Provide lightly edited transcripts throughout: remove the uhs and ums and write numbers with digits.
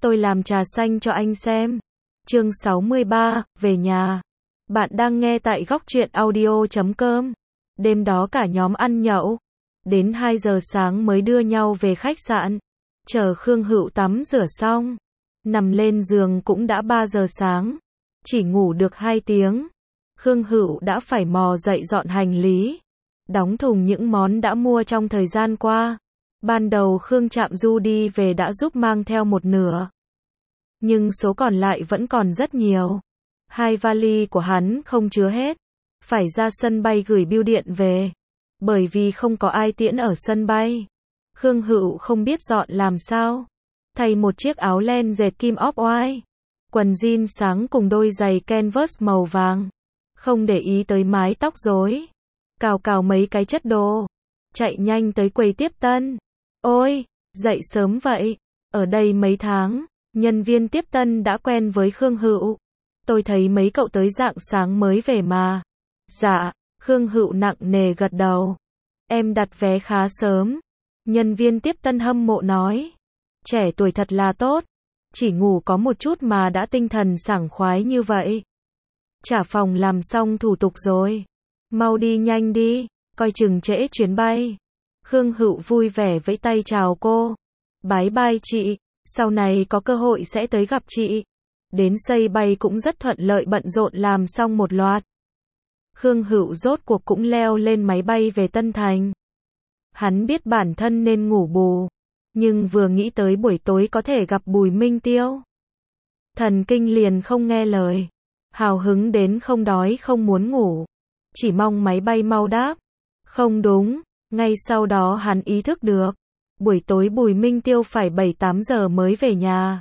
Tôi làm trà xanh cho anh xem. Chương 63, về nhà. Bạn đang nghe tại góc truyện audio.com. Đêm đó cả nhóm ăn nhậu. Đến 2 giờ sáng mới đưa nhau về khách sạn. Chờ Khương Hữu tắm rửa xong. Nằm lên giường cũng đã 3 giờ sáng. Chỉ ngủ được 2 tiếng. Khương Hữu đã phải mò dậy dọn hành lý. Đóng thùng những món đã mua trong thời gian qua. Ban đầu Khương Trạm Du đi về đã giúp mang theo một nửa. Nhưng số còn lại vẫn còn rất nhiều. 2 vali của hắn không chứa hết. Phải ra sân bay gửi bưu điện về. Bởi vì không có ai tiễn ở sân bay. Khương Hữu không biết dọn làm sao. Thay một chiếc áo len dệt kim off-white. Quần jean sáng cùng đôi giày canvas màu vàng. Không để ý tới mái tóc rối. Cào mấy cái chất đồ. Chạy nhanh tới quầy tiếp tân. Ôi, dậy sớm vậy. Ở đây mấy tháng, nhân viên tiếp tân đã quen với Khương Hữu. Tôi thấy mấy cậu tới rạng sáng mới về mà. Dạ, Khương Hữu nặng nề gật đầu. Em đặt vé khá sớm. Nhân viên tiếp tân hâm mộ nói. Trẻ tuổi thật là tốt. Chỉ ngủ có một chút mà đã tinh thần sảng khoái như vậy. Trả phòng làm xong thủ tục rồi. Mau đi nhanh đi, coi chừng trễ chuyến bay. Khương Hữu vui vẻ vẫy tay chào cô. Bye bye chị, sau này có cơ hội sẽ tới gặp chị. Đến sân bay cũng rất thuận lợi, bận rộn làm xong một loạt. Khương Hữu rốt cuộc cũng leo lên máy bay về Tân Thành. Hắn biết bản thân nên ngủ bù, nhưng vừa nghĩ tới buổi tối có thể gặp Bùi Minh Tiêu, thần kinh liền không nghe lời. Hào hứng đến không đói không muốn ngủ, chỉ mong máy bay mau đáp. Không đúng, ngay sau đó hắn ý thức được, buổi tối Bùi Minh Tiêu phải 7-8 giờ mới về nhà.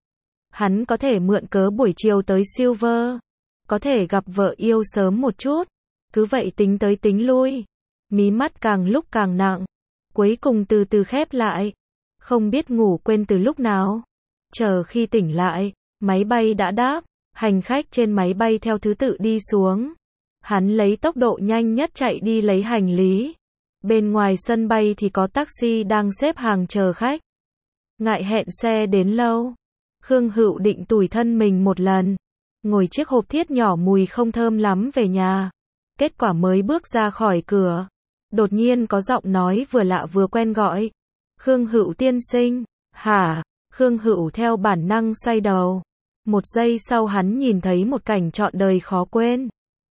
Hắn có thể mượn cớ buổi chiều tới Silver, có thể gặp vợ yêu sớm một chút. Cứ vậy tính tới tính lui, mí mắt càng lúc càng nặng, cuối cùng từ từ khép lại. Không biết ngủ quên từ lúc nào. Chờ khi tỉnh lại, máy bay đã đáp, hành khách trên máy bay theo thứ tự đi xuống. Hắn lấy tốc độ nhanh nhất chạy đi lấy hành lý. Bên ngoài sân bay thì có taxi đang xếp hàng chờ khách. Ngại hẹn xe đến lâu, Khương Hữu định tủi thân mình một lần, ngồi chiếc hộp thiết nhỏ mùi không thơm lắm về nhà. Kết quả mới bước ra khỏi cửa, đột nhiên có giọng nói vừa lạ vừa quen gọi. Khương Hữu tiên sinh. Hả? Khương Hữu theo bản năng xoay đầu. Một giây sau hắn nhìn thấy một cảnh trọn đời khó quên.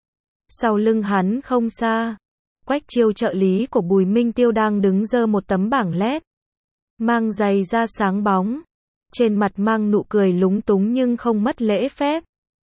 Sau lưng hắn không xa, Quách Chiêu trợ lý của Bùi Minh Tiêu đang đứng giơ một tấm bảng led, mang giày da sáng bóng, trên mặt mang nụ cười lúng túng nhưng không mất lễ phép.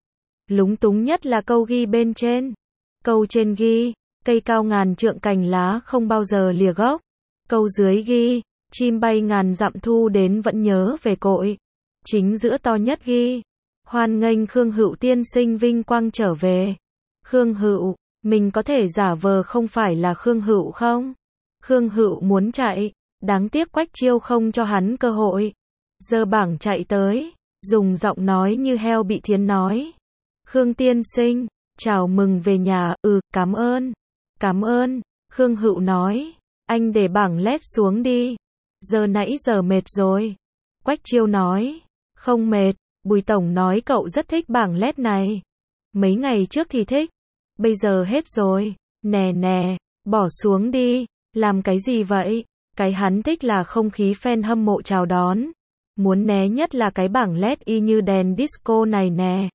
Lúng túng nhất là câu ghi bên trên. Câu trên ghi, cây cao ngàn trượng cành lá không bao giờ lìa gốc. Câu dưới ghi, chim bay ngàn dặm thu đến vẫn nhớ về cội. Chính giữa to nhất ghi, hoan nghênh Khương Hữu tiên sinh vinh quang trở về. Khương Hữu, mình có thể giả vờ không phải là Khương Hữu không? Khương Hữu muốn chạy, đáng tiếc Quách Chiêu không cho hắn cơ hội. Giơ bảng chạy tới, dùng giọng nói như heo bị thiến nói. Khương tiên sinh, chào mừng về nhà. Cảm ơn. Cảm ơn, Khương Hữu nói. Anh để bảng led xuống đi. Giờ nãy giờ mệt rồi. Quách Chiêu nói. Không mệt, Bùi Tổng nói cậu rất thích bảng led này. Mấy ngày trước thì thích, bây giờ hết rồi. Nè, bỏ xuống đi. Làm cái gì vậy? Cái hắn thích là không khí fan hâm mộ chào đón. Muốn né nhất là cái bảng led y như đèn disco này nè.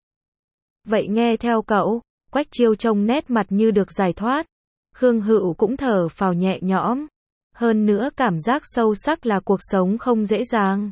Vậy nghe theo cậu. Quách Chiêu trông nét mặt như được giải thoát. Khương Hữu cũng thở phào nhẹ nhõm. Hơn nữa cảm giác sâu sắc là cuộc sống không dễ dàng.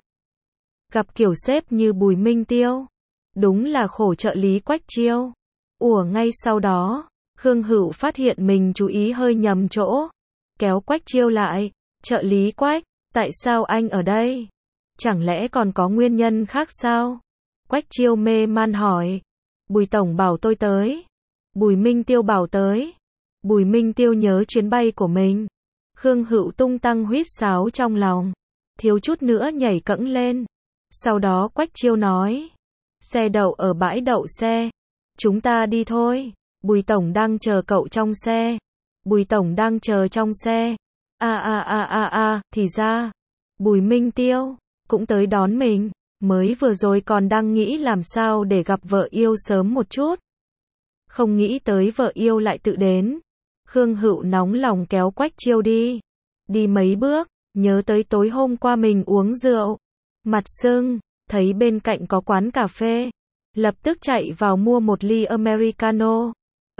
Gặp kiểu sếp như Bùi Minh Tiêu, đúng là khổ trợ lý Quách Chiêu. Ngay sau đó, Khương Hữu phát hiện mình chú ý hơi nhầm chỗ. Kéo Quách Chiêu lại. Trợ lý Quách, tại sao anh ở đây? Chẳng lẽ còn có nguyên nhân khác sao? Quách Chiêu mê man hỏi. Bùi Tổng bảo tôi tới. Bùi Minh Tiêu bảo tới. Bùi Minh Tiêu nhớ chuyến bay của mình. Khương Hữu tung tăng huýt sáo trong lòng, thiếu chút nữa nhảy cẫng lên. Sau đó Quách Chiêu nói. Xe đậu ở bãi đậu xe. Chúng ta đi thôi. Bùi Tổng đang chờ cậu trong xe. Bùi Tổng đang chờ trong xe. Thì ra, Bùi Minh Tiêu cũng tới đón mình. Mới vừa rồi còn đang nghĩ làm sao để gặp vợ yêu sớm một chút. Không nghĩ tới vợ yêu lại tự đến. Khương Hữu nóng lòng kéo Quách Chiêu đi. Đi mấy bước, nhớ tới tối hôm qua mình uống rượu. Mặt sưng, thấy bên cạnh có quán cà phê. Lập tức chạy vào mua một ly Americano.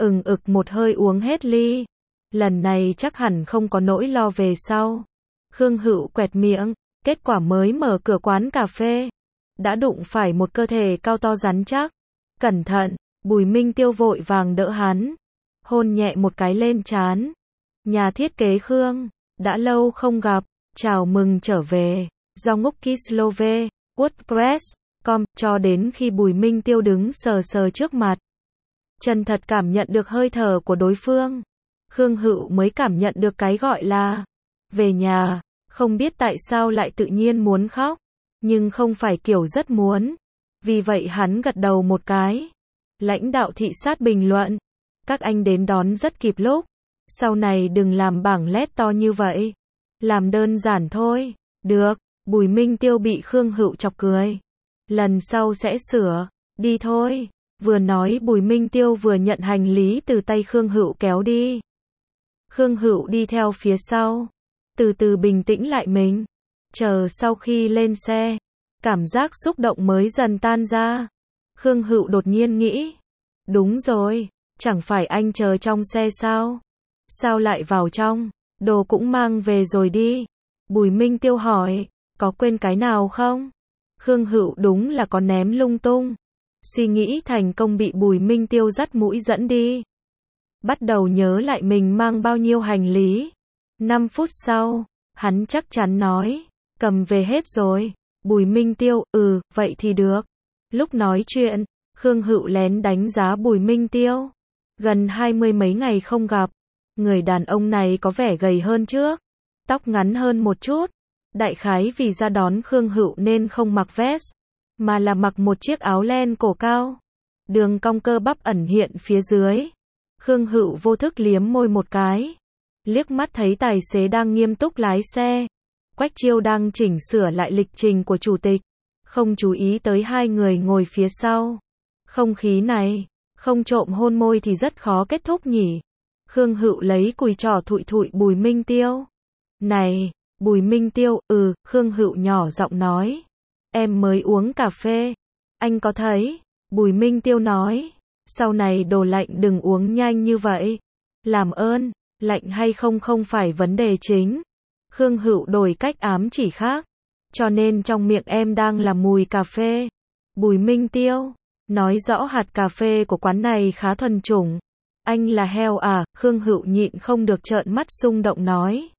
Ực một hơi uống hết ly. Lần này chắc hẳn không có nỗi lo về sau. Khương Hữu quẹt miệng, kết quả mới mở cửa quán cà phê. Đã đụng phải một cơ thể cao to rắn chắc. Cẩn thận, Bùi Minh Tiêu vội vàng đỡ hắn. Hôn nhẹ một cái lên trán. Nhà thiết kế Khương, đã lâu không gặp, chào mừng trở về. Do ngốc Kislove, WordPress.com, cho đến khi Bùi Minh Tiêu đứng sờ sờ trước mặt. Chân thật cảm nhận được hơi thở của đối phương. Khương Hữu mới cảm nhận được cái gọi là về nhà, không biết tại sao lại tự nhiên muốn khóc, nhưng không phải kiểu rất muốn. Vì vậy hắn gật đầu một cái. Lãnh đạo thị sát bình luận, các anh đến đón rất kịp lúc. Sau này đừng làm bảng led to như vậy. Làm đơn giản thôi. Được, Bùi Minh Tiêu bị Khương Hữu chọc cười. Lần sau sẽ sửa, đi thôi. Vừa nói Bùi Minh Tiêu vừa nhận hành lý từ tay Khương Hữu kéo đi. Khương Hữu đi theo phía sau, từ từ bình tĩnh lại mình. Chờ sau khi lên xe, cảm giác xúc động mới dần tan ra. Khương Hữu đột nhiên nghĩ, đúng rồi, chẳng phải anh chờ trong xe sao? Sao lại vào trong? Đồ cũng mang về rồi đi. Bùi Minh Tiêu hỏi, có quên cái nào không? Khương Hữu đúng là có ném lung tung. Suy nghĩ thành công bị Bùi Minh Tiêu dắt mũi dẫn đi. Bắt đầu nhớ lại mình mang bao nhiêu hành lý. 5 phút sau, hắn chắc chắn nói, cầm về hết rồi. Bùi Minh Tiêu, vậy thì được. Lúc nói chuyện, Khương Hữu lén đánh giá Bùi Minh Tiêu. Gần 20 mấy ngày không gặp, người đàn ông này có vẻ gầy hơn trước, tóc ngắn hơn một chút. Đại khái vì ra đón Khương Hữu nên không mặc vest, mà là mặc một chiếc áo len cổ cao. Đường cong cơ bắp ẩn hiện phía dưới. Khương Hữu vô thức liếm môi một cái. Liếc mắt thấy tài xế đang nghiêm túc lái xe. Quách Chiêu đang chỉnh sửa lại lịch trình của chủ tịch. Không chú ý tới hai người ngồi phía sau. Không khí này, không trộm hôn môi thì rất khó kết thúc nhỉ. Khương Hữu lấy cùi trỏ thụi thụi Bùi Minh Tiêu. Này, Bùi Minh Tiêu, Khương Hữu nhỏ giọng nói. Em mới uống cà phê. Anh có thấy? Bùi Minh Tiêu nói. Sau này đồ lạnh đừng uống nhanh như vậy. Làm ơn, lạnh hay không không phải vấn đề chính. Khương Hữu đổi cách ám chỉ khác. Cho nên trong miệng em đang là mùi cà phê. Bùi Minh Tiêu nói rõ hạt cà phê của quán này khá thuần chủng. Anh là heo à? Khương Hữu nhịn không được trợn mắt xung động nói.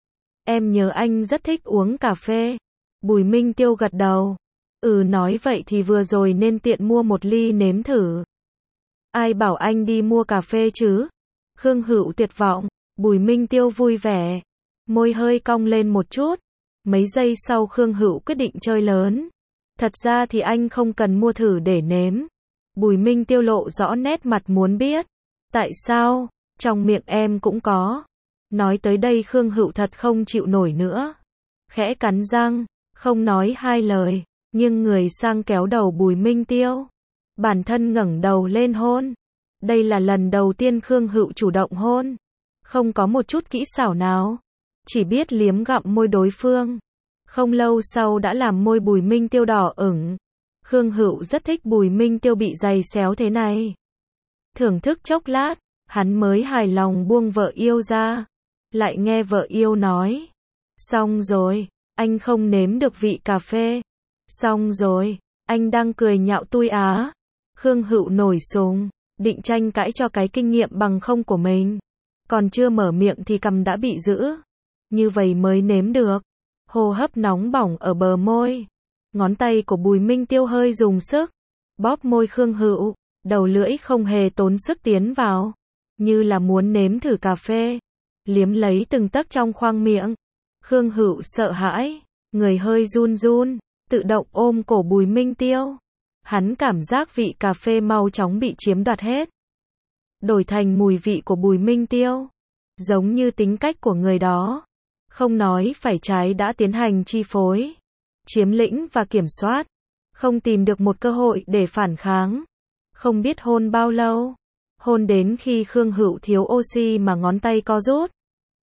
Em nhớ anh rất thích uống cà phê. Bùi Minh Tiêu gật đầu. Nói vậy thì vừa rồi nên tiện mua một ly nếm thử. Ai bảo anh đi mua cà phê chứ? Khương Hữu tuyệt vọng. Bùi Minh Tiêu vui vẻ. Môi hơi cong lên một chút. Mấy giây sau Khương Hữu quyết định chơi lớn. Thật ra thì anh không cần mua thử để nếm. Bùi Minh Tiêu lộ rõ nét mặt muốn biết. Tại sao? Trong miệng em cũng có. Nói tới đây Khương Hữu thật không chịu nổi nữa. Khẽ cắn răng, không nói hai lời, nghiêng người sang kéo đầu Bùi Minh Tiêu. Bản thân ngẩng đầu lên hôn. Đây là lần đầu tiên Khương Hữu chủ động hôn. Không có một chút kỹ xảo nào. Chỉ biết liếm gặm môi đối phương. Không lâu sau đã làm môi Bùi Minh Tiêu đỏ ửng. Khương Hữu rất thích Bùi Minh Tiêu bị giày xéo thế này. Thưởng thức chốc lát, hắn mới hài lòng buông vợ yêu ra. Lại nghe vợ yêu nói. Xong rồi, anh không nếm được vị cà phê. Xong rồi, anh đang cười nhạo tui á. Khương Hữu nổi sùng, định tranh cãi cho cái kinh nghiệm bằng không của mình. Còn chưa mở miệng thì cằm đã bị giữ. Như vậy mới nếm được. Hô hấp nóng bỏng ở bờ môi. Ngón tay của Bùi Minh Tiêu hơi dùng sức. Bóp môi Khương Hữu, đầu lưỡi không hề tốn sức tiến vào. Như là muốn nếm thử cà phê. Liếm lấy từng tấc trong khoang miệng. Khương Hữu sợ hãi, người hơi run run, tự động ôm cổ Bùi Minh Tiêu. Hắn cảm giác vị cà phê mau chóng bị chiếm đoạt hết. Đổi thành mùi vị của Bùi Minh Tiêu. Giống như tính cách của người đó. Không nói phải trái đã tiến hành chi phối, chiếm lĩnh và kiểm soát. không tìm được một cơ hội để phản kháng. Không biết hôn bao lâu. Hôn đến khi Khương Hữu thiếu oxy mà ngón tay co rút.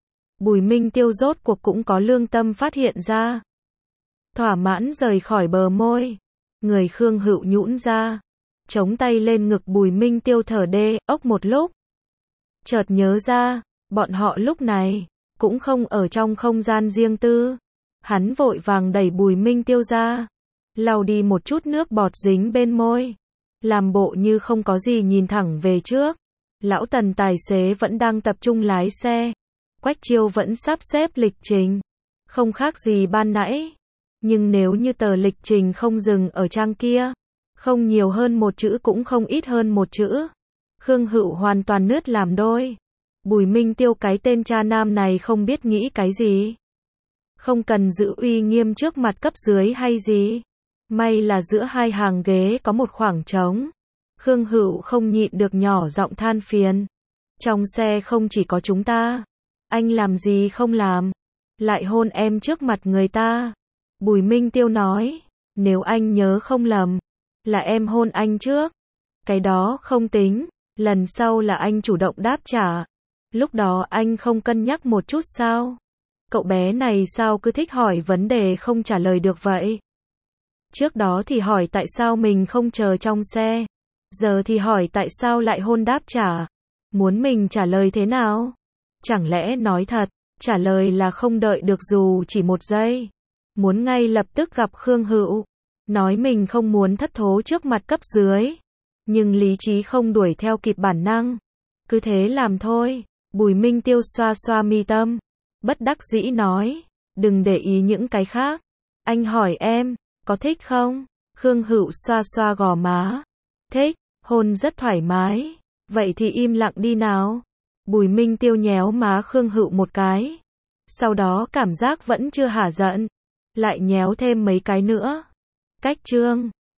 Bùi Minh Tiêu rốt cuộc cũng có lương tâm phát hiện ra. Thỏa mãn rời khỏi bờ môi. Người Khương Hữu nhũn ra. Chống tay lên ngực Bùi Minh Tiêu thở đê, ốc một lúc. Chợt nhớ ra, bọn họ lúc này, cũng không ở trong không gian riêng tư. Hắn vội vàng đẩy Bùi Minh Tiêu ra. Lau đi một chút nước bọt dính bên môi. Làm bộ như không có gì nhìn thẳng về trước. Lão Tần tài xế vẫn đang tập trung lái xe. Quách Chiêu vẫn sắp xếp lịch trình. Không khác gì ban nãy. Nhưng nếu như tờ lịch trình không dừng ở trang kia, không nhiều hơn một chữ cũng không ít hơn một chữ, Khương Hữu hoàn toàn nứt làm đôi. Bùi Minh Tiêu cái tên cha nam này không biết nghĩ cái gì. Không cần giữ uy nghiêm trước mặt cấp dưới hay gì. May là giữa hai hàng ghế có một khoảng trống. Khương Hữu không nhịn được nhỏ giọng than phiền. Trong xe không chỉ có chúng ta. Anh làm gì không làm. Lại hôn em trước mặt người ta. Bùi Minh Tiêu nói. Nếu anh nhớ không lầm, là em hôn anh trước. Cái đó không tính. Lần sau là anh chủ động đáp trả. Lúc đó anh không cân nhắc một chút sao? Cậu bé này sao cứ thích hỏi vấn đề không trả lời được vậy? Trước đó thì hỏi tại sao mình không chờ trong xe. Giờ thì hỏi tại sao lại hôn đáp trả. Muốn mình trả lời thế nào? Chẳng lẽ nói thật, trả lời là không đợi được dù chỉ một giây. Muốn ngay lập tức gặp Khương Hữu. Nói mình không muốn thất thố trước mặt cấp dưới. Nhưng lý trí không đuổi theo kịp bản năng. Cứ thế làm thôi. Bùi Minh Tiêu xoa xoa mi tâm. Bất đắc dĩ nói. Đừng để ý những cái khác. Anh hỏi em, có thích không? Khương Hữu xoa xoa gò má. Thích, hôn rất thoải mái. Vậy thì im lặng đi nào. Bùi Minh Tiêu nhéo má Khương Hữu một cái. Sau đó cảm giác vẫn chưa hả giận. Lại nhéo thêm mấy cái nữa. Cách chương